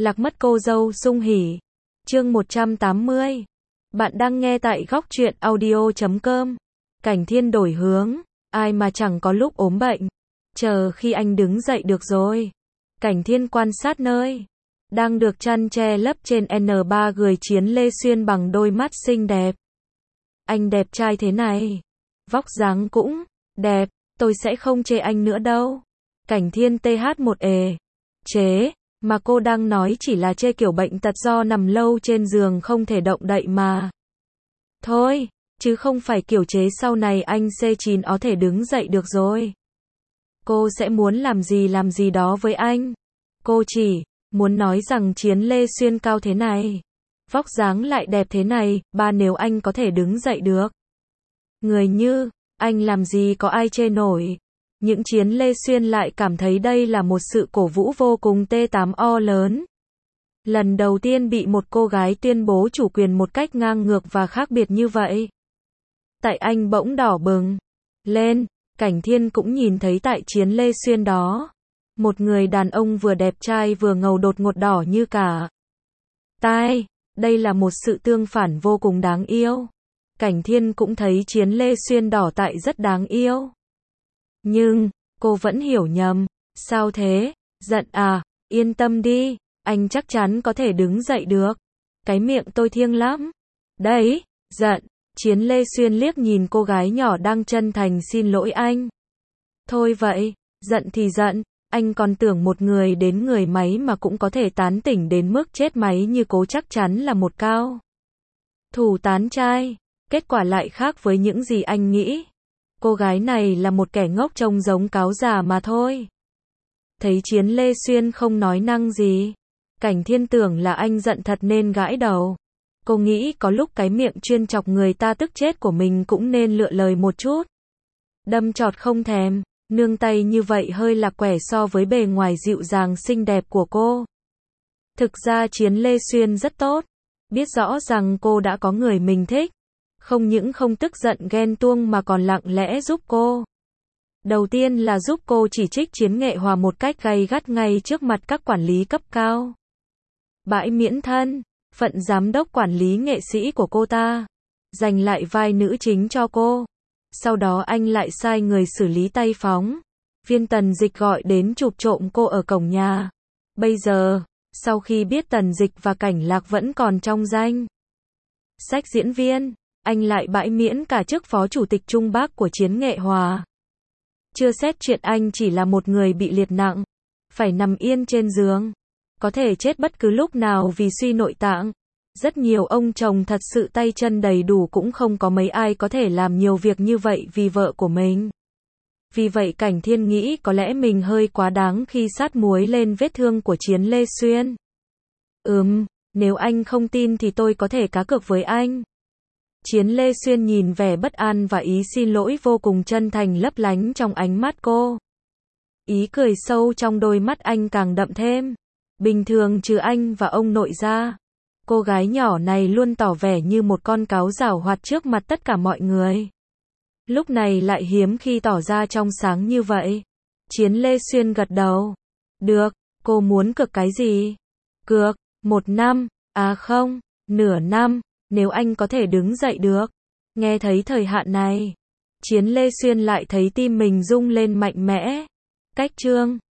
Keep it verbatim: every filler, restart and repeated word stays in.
Lạc mất cô dâu sung hỉ. Chương một trăm tám mươi. Bạn đang nghe tại góc truyện audio chấm com. Cảnh Thiên đổi hướng, ai mà chẳng có lúc ốm bệnh. Chờ khi anh đứng dậy được rồi. Cảnh Thiên quan sát nơi đang được chăn che lấp trên N ba người Chiến Lê Xuyên bằng đôi mắt xinh đẹp. Anh đẹp trai thế này, vóc dáng cũng đẹp, tôi sẽ không chê anh nữa đâu. Cảnh Thiên T H một ề. Chế, mà cô đang nói chỉ là chê kiểu bệnh tật do nằm lâu trên giường không thể động đậy mà. Thôi, chứ không phải kiểu chế sau này anh C chín có thể đứng dậy được rồi. Cô sẽ muốn làm gì làm gì đó với anh. Cô chỉ muốn nói rằng Chiến Lê Xuyên cao thế này, vóc dáng lại đẹp thế này, ba nếu anh có thể đứng dậy được. Người như anh làm gì có ai chê nổi. Những Chiến Lê Xuyên lại cảm thấy đây là một sự cổ vũ vô cùng T tám O lớn. Lần đầu tiên bị một cô gái tuyên bố chủ quyền một cách ngang ngược và khác biệt như vậy. Tại anh bỗng đỏ bừng lên, Cảnh Thiên cũng nhìn thấy tại Chiến Lê Xuyên đó. Một người đàn ông vừa đẹp trai vừa ngầu đột ngột đỏ như cả tai. Đây là một sự tương phản vô cùng đáng yêu. Cảnh Thiên cũng thấy Chiến Lê Xuyên đỏ tại rất đáng yêu. Nhưng, cô vẫn hiểu nhầm. Sao thế? Giận à? Yên tâm đi, anh chắc chắn có thể đứng dậy được. Cái miệng tôi thiêng lắm. Đấy, giận. Chiến Lê Xuyên liếc nhìn cô gái nhỏ đang chân thành xin lỗi anh. Thôi vậy, giận thì giận, anh còn tưởng một người đến người máy mà cũng có thể tán tỉnh đến mức chết máy như cô chắc chắn là một cao thủ tán trai. Kết quả lại khác với những gì anh nghĩ. Cô gái này là một kẻ ngốc trông giống cáo già mà thôi. Thấy Chiến Lê Xuyên không nói năng gì, Cảnh Thiên tưởng là anh giận thật nên gãi đầu. Cô nghĩ có lúc cái miệng chuyên chọc người ta tức chết của mình cũng nên lựa lời một chút. Đâm chọt không thèm, nương tay như vậy hơi lạc quẻ so với bề ngoài dịu dàng xinh đẹp của cô. Thực ra Chiến Lê Xuyên rất tốt, biết rõ rằng cô đã có người mình thích. Không những không tức giận ghen tuông mà còn lặng lẽ giúp cô. Đầu tiên là giúp cô chỉ trích Chiến Nghệ Hòa một cách gay gắt ngay trước mặt các quản lý cấp cao. Bãi miễn thân phận giám đốc quản lý nghệ sĩ của cô ta, giành lại vai nữ chính cho cô. Sau đó anh lại sai người xử lý tay phóng viên Tần Dịch gọi đến chụp trộm cô ở cổng nhà. Bây giờ, sau khi biết Tần Dịch và Cảnh Lạc vẫn còn trong danh sách diễn viên, anh lại bãi miễn cả chức phó chủ tịch Trung Bắc của Chiến Nghệ Hòa. Chưa xét chuyện anh chỉ là một người bị liệt nặng, phải nằm yên trên giường, có thể chết bất cứ lúc nào vì suy nội tạng. Rất nhiều ông chồng thật sự tay chân đầy đủ cũng không có mấy ai có thể làm nhiều việc như vậy vì vợ của mình. Vì vậy Cảnh Thiên nghĩ có lẽ mình hơi quá đáng khi sát muối lên vết thương của Chiến Lê Xuyên. Ừm, nếu anh không tin thì tôi có thể cá cược với anh. Chiến Lê Xuyên nhìn vẻ bất an và ý xin lỗi vô cùng chân thành lấp lánh trong ánh mắt cô. Ý cười sâu trong đôi mắt anh càng đậm thêm. Bình thường trừ anh và ông nội ra, cô gái nhỏ này luôn tỏ vẻ như một con cáo giảo hoạt trước mặt tất cả mọi người. Lúc này lại hiếm khi tỏ ra trong sáng như vậy. Chiến Lê Xuyên gật đầu. Được, cô muốn cược cái gì? Cược, một năm, à không, nửa năm, nếu anh có thể đứng dậy được. Nghe thấy thời hạn này, Chiến Lê Xuyên lại thấy tim mình rung lên mạnh mẽ. Cách chương